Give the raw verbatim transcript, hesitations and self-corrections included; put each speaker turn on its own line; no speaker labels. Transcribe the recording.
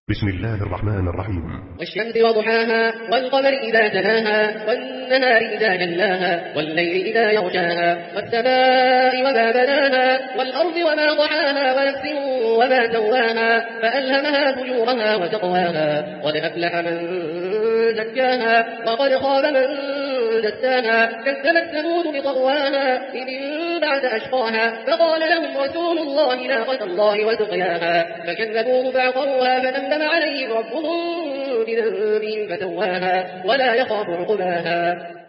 بسم الله الرحمن الرحيم.
والشمس وضحاها والقمر إذا تلاها والنهار إذا جلاها والليل إذا يغشاها والسماء وما بناها والأرض وما ضحاها ونفس وما سواها فألهمها فجورها وتقواها قد أفلح من زكاها وقد خاب من دساها كذبت ثمود بطغواها إذ انبعث أشقاها فقال لهم رسول الله ناقة الله وسقياها فكذبوه فعقروها فدمدم عليهم ربهم بذنبهم فتواها ولا يخاف عقباها.